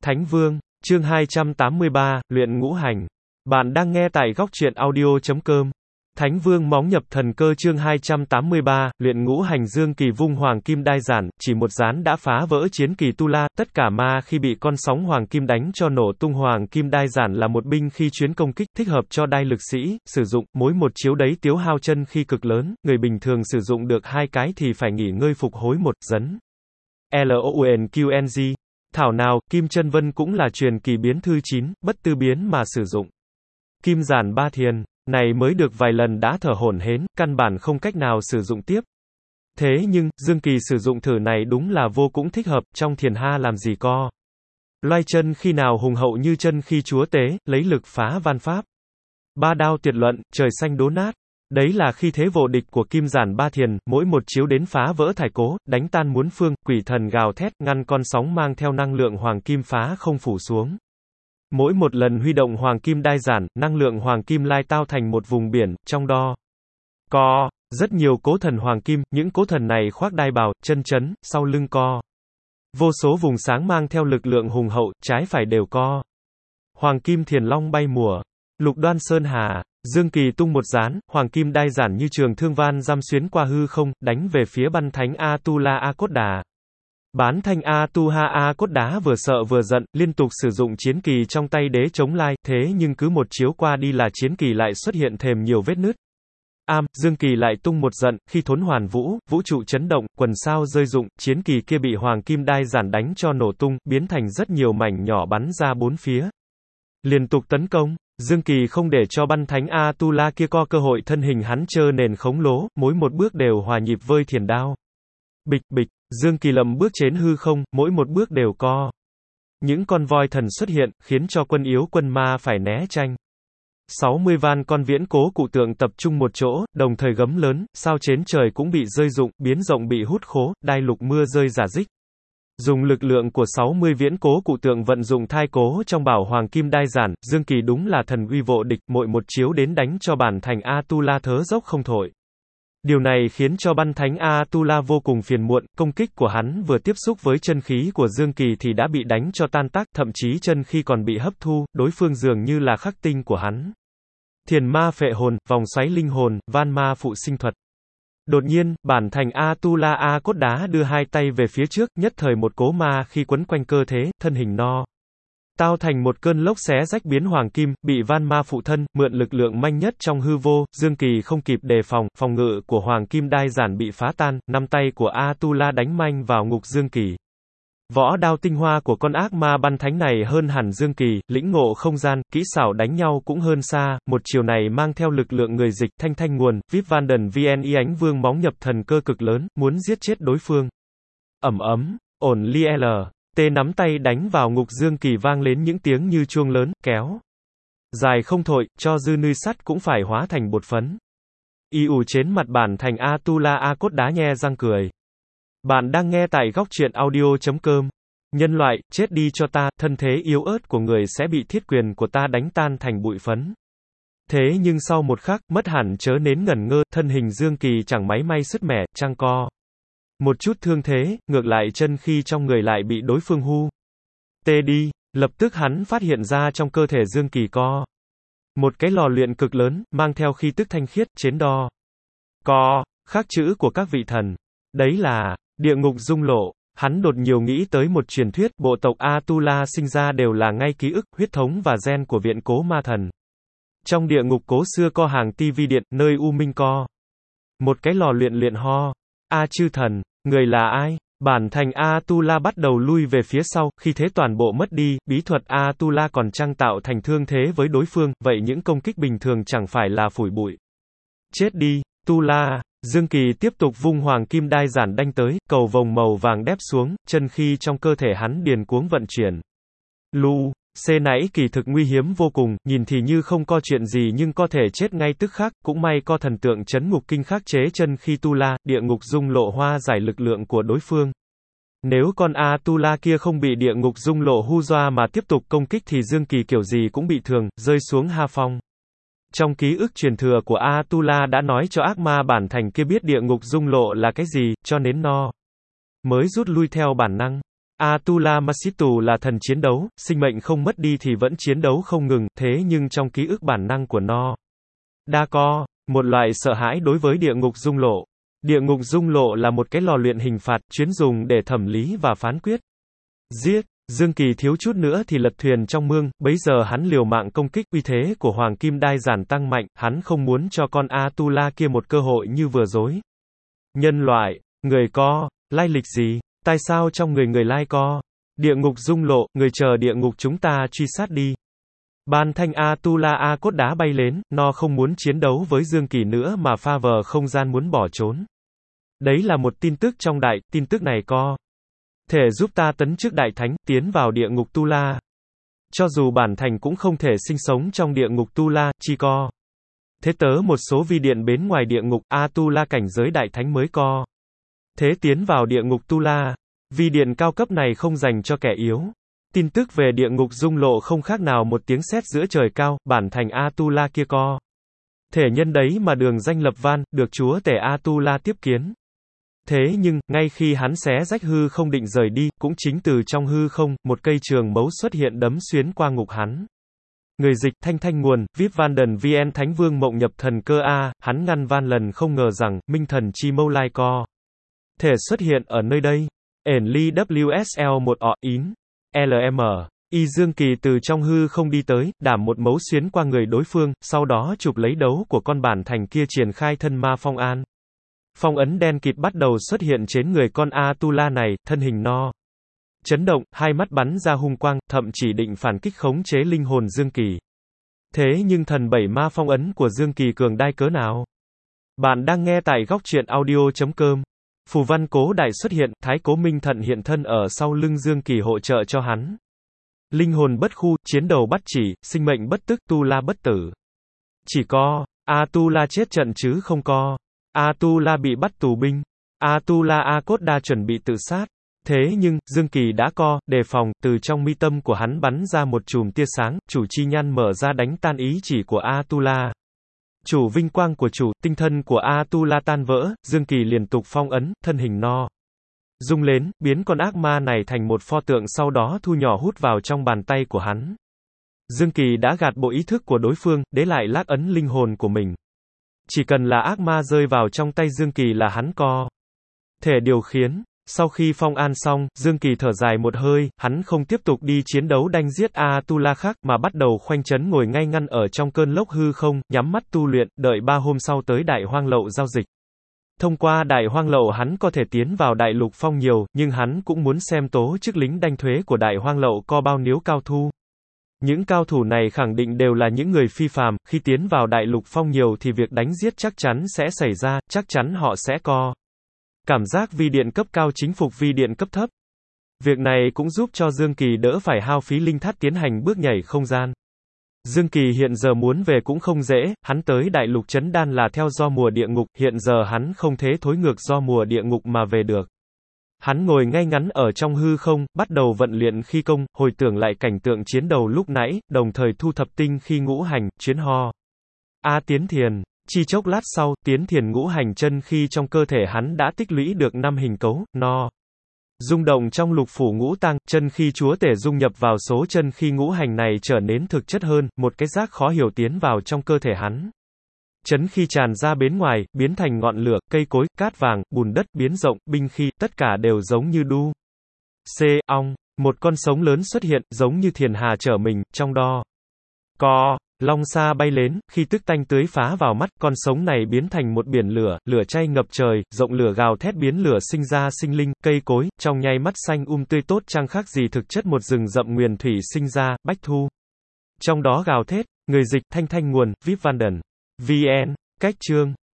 Thánh Vương, chương 283, luyện ngũ hành. Bạn đang nghe tại góc truyện audio.com. Thánh Vương móng nhập thần cơ chương 283, luyện ngũ hành. Dương Kỳ vung hoàng kim đai giản, chỉ một gián đã phá vỡ chiến kỳ tu la, tất cả ma khi bị con sóng hoàng kim đánh cho nổ tung. Hoàng kim đai giản là một binh khí chuyến công kích, thích hợp cho đai lực sĩ sử dụng, mỗi một chiếu đấy tiêu hao chân khí cực lớn, người bình thường sử dụng được 2 cái thì phải nghỉ ngơi phục hồi 1 dấn. LOUNQNG. Thảo nào, Kim Chân Vân cũng là truyền kỳ biến thư 9, bất tư biến mà sử dụng. Kim giản ba thiền, này mới được vài lần đã thở hổn hển, căn bản không cách nào sử dụng tiếp. Thế nhưng, Dương Kỳ sử dụng thử này đúng là vô cùng thích hợp, trong thiền ha làm gì co. Loay chân khi nào hùng hậu như chân khi chúa tế, lấy lực phá van pháp. Ba đao tuyệt luận, trời xanh đố nát. Đấy là khi thế vô địch của kim giản ba thiền, mỗi một chiếu đến phá vỡ thải cố, đánh tan muôn phương, quỷ thần gào thét, ngăn con sóng mang theo năng lượng hoàng kim phá không phủ xuống. Mỗi một lần huy động hoàng kim đai giản, năng lượng hoàng kim lai tao thành một vùng biển, trong đó có rất nhiều cố thần hoàng kim, những cố thần này khoác đai bào, chân chấn, sau lưng co vô số vùng sáng mang theo lực lượng hùng hậu, trái phải đều co. Hoàng kim thiền long bay mùa, lục đoan sơn hà. Dương Kỳ tung một gián, hoàng kim đai giản như trường thương van giam xuyến qua hư không, đánh về phía Bắn Thánh Atula A Cốt Đà. Bán Thanh Atuha A Cốt Đá vừa sợ vừa giận, liên tục sử dụng chiến kỳ trong tay đế chống lai, thế nhưng cứ một chiếu qua đi là chiến kỳ lại xuất hiện thềm nhiều vết nứt. Dương Kỳ lại tung một giận, khi thốn hoàn vũ, vũ trụ chấn động, quần sao rơi rụng, chiến kỳ kia bị hoàng kim đai giản đánh cho nổ tung, biến thành rất nhiều mảnh nhỏ bắn ra bốn phía. Liên tục tấn công. Dương Kỳ không để cho Bắn Thánh Atula kia có cơ hội, thân hình hắn trơ nền khống lố, mỗi một bước đều hòa nhịp với thiền đao. Bịch bịch, Dương Kỳ lầm bước trên hư không, mỗi một bước đều co. Những con voi thần xuất hiện, khiến cho quân yếu quân ma phải né tranh. 60 van con viễn cố cụ tượng tập trung một chỗ, đồng thời gấm lớn, sao trên trời cũng bị rơi rụng, biến rộng bị hút khố, đai lục mưa rơi rả rích. Dùng lực lượng của 60 viễn cố cụ tượng vận dụng thai cố trong bảo hoàng kim đai giản, Dương Kỳ đúng là thần uy vô địch, mỗi một chiếu đến đánh cho bản thành Atula thớ dốc không thổi. Điều này khiến cho Bắn Thánh Atula vô cùng phiền muộn, công kích của hắn vừa tiếp xúc với chân khí của Dương Kỳ thì đã bị đánh cho tan tác, thậm chí chân khí còn bị hấp thu, đối phương dường như là khắc tinh của hắn. Thiền ma phệ hồn, vòng xoáy linh hồn, van ma phụ sinh thuật. Đột nhiên, bản thành Atula A Cốt Đá đưa hai tay về phía trước, nhất thời một cố ma khi quấn quanh cơ thế, thân hình no tao thành một cơn lốc xé rách biến hoàng kim, bị van ma phụ thân, mượn lực lượng manh nhất trong hư vô, Dương Kỳ không kịp đề phòng, phòng ngự của hoàng kim đai giản bị phá tan, năm tay của Atula đánh manh vào ngục Dương Kỳ. Võ đao tinh hoa của con ác ma Bắn Thánh này hơn hẳn Dương Kỳ, lĩnh ngộ không gian, kỹ xảo đánh nhau cũng hơn xa, một chiều này mang theo lực lượng người dịch, thanh nguồn, Vip Vanden VNI ánh vương móng nhập thần cơ cực lớn, muốn giết chết đối phương. Ổn li L. T nắm tay đánh vào ngục Dương Kỳ vang lên những tiếng như chuông lớn, kéo dài không thổi, cho dư nươi sắt cũng phải hóa thành bột phấn. Trên mặt bản thành Atula A Cốt Đá nhe răng cười. Bạn đang nghe tại góc truyện audio.com. Nhân loại, chết đi cho ta, thân thế yếu ớt của người sẽ bị thiết quyền của ta đánh tan thành bụi phấn. Thế nhưng sau một khắc, mất hẳn chớ nến ngẩn ngơ, thân hình Dương Kỳ chẳng máy may sứt mẻ, chăng co một chút thương thế, ngược lại chân khí trong người lại bị đối phương hu tê đi. Lập tức hắn phát hiện ra trong cơ thể Dương Kỳ co một cái lò luyện cực lớn, mang theo khí tức thanh khiết, trên đo co khắc chữ của các vị thần. Đấy là địa ngục dung lộ. Hắn đột nhiều nghĩ tới một truyền thuyết, bộ tộc Atula sinh ra đều là ngay ký ức, huyết thống và gen của viện cố ma thần. Trong địa ngục cố xưa co hàng tivi điện, nơi u minh co một cái lò luyện ho. Chư thần, người là ai? Bản thành Atula bắt đầu lui về phía sau, khi thế toàn bộ mất đi, bí thuật Atula còn trang tạo thành thương thế với đối phương, vậy những công kích bình thường chẳng phải là phủi bụi. Chết đi, Tula. Dương Kỳ tiếp tục vung hoàng kim đai giản đánh tới, cầu vồng màu vàng đép xuống, chân khí trong cơ thể hắn điền cuống vận chuyển. Nãy kỳ thực nguy hiểm vô cùng, nhìn thì như không có chuyện gì nhưng có thể chết ngay tức khắc, cũng may có thần tượng chấn ngục kinh khắc chế chân khí Tula, địa ngục dung lộ hoa giải lực lượng của đối phương. Nếu con Atula kia không bị địa ngục dung lộ hu doa mà tiếp tục công kích thì Dương Kỳ kiểu gì cũng bị thương, rơi xuống ha phong. Trong ký ức truyền thừa của Atula đã nói cho ác ma bản thành kia biết địa ngục dung lộ là cái gì, cho nên nó mới rút lui theo bản năng. Atula Masitu là thần chiến đấu, sinh mệnh không mất đi thì vẫn chiến đấu không ngừng, thế nhưng trong ký ức bản năng của nó đã có một loại sợ hãi đối với địa ngục dung lộ. Địa ngục dung lộ là một cái lò luyện hình phạt, chuyên dùng để thẩm lý và phán quyết. Giết! Dương Kỳ thiếu chút nữa thì lật thuyền trong mương, bấy giờ hắn liều mạng công kích, uy thế của Hoàng Kim Đai giản tăng mạnh, hắn không muốn cho con Atula kia một cơ hội như vừa rồi. Nhân loại, người co, lai lịch gì? Tại sao trong người lai co? Địa ngục dung lộ, người chờ địa ngục chúng ta truy sát đi. Ban thanh Atula A cốt đá bay lên, nó không muốn chiến đấu với Dương Kỳ nữa mà pha vờ không gian muốn bỏ trốn. Đấy là một tin tức trong đại, tin tức này có thể giúp ta tấn chức đại thánh, tiến vào địa ngục Tu La. Cho dù bản thành cũng không thể sinh sống trong địa ngục Tu La, chỉ có thế tớ một số vi điện bến ngoài địa ngục, Atula cảnh giới đại thánh mới có thế tiến vào địa ngục Tu La. Vi điện cao cấp này không dành cho kẻ yếu. Tin tức về địa ngục dung lộ không khác nào một tiếng sét giữa trời cao, bản thành Atula kia có thể nhân đấy mà đường danh lập van, được chúa tể Atula tiếp kiến. Thế nhưng, ngay khi hắn xé rách hư không định rời đi, cũng chính từ trong hư không, một cây trường mấu xuất hiện đấm xuyến qua ngục hắn. Người dịch, thanh nguồn, VIP Vanden VN Thánh Vương Mộng Nhập Thần Cơ A, hắn ngăn van lần không ngờ rằng, Minh Thần Chi Mâu Lai Co thể xuất hiện ở nơi đây. Ẩn ly WSL 1 ọ ín. LM. Y Dương Kỳ từ trong hư không đi tới, đảm một mấu xuyến qua người đối phương, sau đó chụp lấy đấu của con bản thành kia triển khai thân ma phong an. Phong ấn đen kịt bắt đầu xuất hiện trên người con Atula này, thân hình no chấn động, hai mắt bắn ra hung quang, thậm chỉ định phản kích khống chế linh hồn Dương Kỳ. Thế nhưng thần bảy ma phong ấn của Dương Kỳ cường đại cỡ nào? Bạn đang nghe tại góc truyện audio.com. Phù văn cố đại xuất hiện, Thái Cố Minh Thận hiện thân ở sau lưng Dương Kỳ hỗ trợ cho hắn. Linh hồn bất khu, chiến đầu bắt chỉ, sinh mệnh bất tức, Tu La bất tử. Chỉ có Atula chết trận chứ không có Atula bị bắt tù binh. Atula A Cốt Đa chuẩn bị tự sát. Thế nhưng, Dương Kỳ đã đề phòng, từ trong mi tâm của hắn bắn ra một chùm tia sáng, chủ chi nhan mở ra đánh tan ý chỉ của Atula. Chủ vinh quang của chủ, tinh thần của Atula tan vỡ, Dương Kỳ liên tục phong ấn, thân hình no rung lên, biến con ác ma này thành một pho tượng sau đó thu nhỏ hút vào trong bàn tay của hắn. Dương Kỳ đã gạt bộ ý thức của đối phương, để lại lác ấn linh hồn của mình. Chỉ cần là ác ma rơi vào trong tay Dương Kỳ là hắn có thể điều khiển. Sau khi phong an xong, Dương Kỳ thở dài một hơi, hắn không tiếp tục đi chiến đấu đánh giết Atula khác, mà bắt đầu khoanh chấn ngồi ngay ngăn ở trong cơn lốc hư không, nhắm mắt tu luyện, đợi 3 hôm sau tới Đại Hoang Lậu giao dịch. Thông qua Đại Hoang Lậu hắn có thể tiến vào Đại Lục Phong nhiều, nhưng hắn cũng muốn xem tố chức lính đanh thuế của Đại Hoang Lậu có bao nhiêu cao thu. Những cao thủ này khẳng định đều là những người phi phàm, khi tiến vào Đại Lục Phong nhiều thì việc đánh giết chắc chắn sẽ xảy ra, chắc chắn họ sẽ có cảm giác vi điện cấp cao chính phục vi điện cấp thấp. Việc này cũng giúp cho Dương Kỳ đỡ phải hao phí linh thắt tiến hành bước nhảy không gian. Dương Kỳ hiện giờ muốn về cũng không dễ, hắn tới Đại Lục Chấn Đan là theo do mùa địa ngục, hiện giờ hắn không thế thối ngược do mùa địa ngục mà về được. Hắn ngồi ngay ngắn ở trong hư không, bắt đầu vận luyện khí công, hồi tưởng lại cảnh tượng chiến đầu lúc nãy, đồng thời thu thập tinh khi ngũ hành, chuyến ho. Tiến thiền. Chỉ chốc lát sau, tiến thiền ngũ hành chân khi trong cơ thể hắn đã tích lũy được 5 hình cấu, no rung động trong lục phủ ngũ tạng, chân khi chúa tể dung nhập vào số chân khi ngũ hành này trở nên thực chất hơn, một cái giác khó hiểu tiến vào trong cơ thể hắn. Chấn khi tràn ra bên ngoài, biến thành ngọn lửa, cây cối, cát vàng, bùn đất, biến rộng, binh khi, tất cả đều giống như đu. Ong, một con sống lớn xuất hiện, giống như thiền hà trở mình, trong đó long sa bay lên, khi tức tanh tưới phá vào mắt, con sống này biến thành một biển lửa, lửa chay ngập trời, rộng lửa gào thét biến lửa sinh ra sinh linh, cây cối, trong nháy mắt xanh tươi tốt chẳng khác gì thực chất một rừng rậm nguyền thủy sinh ra, bách thu. Trong đó gào thét, người dịch, thanh nguồn, VIP Vanden VN, cách chương.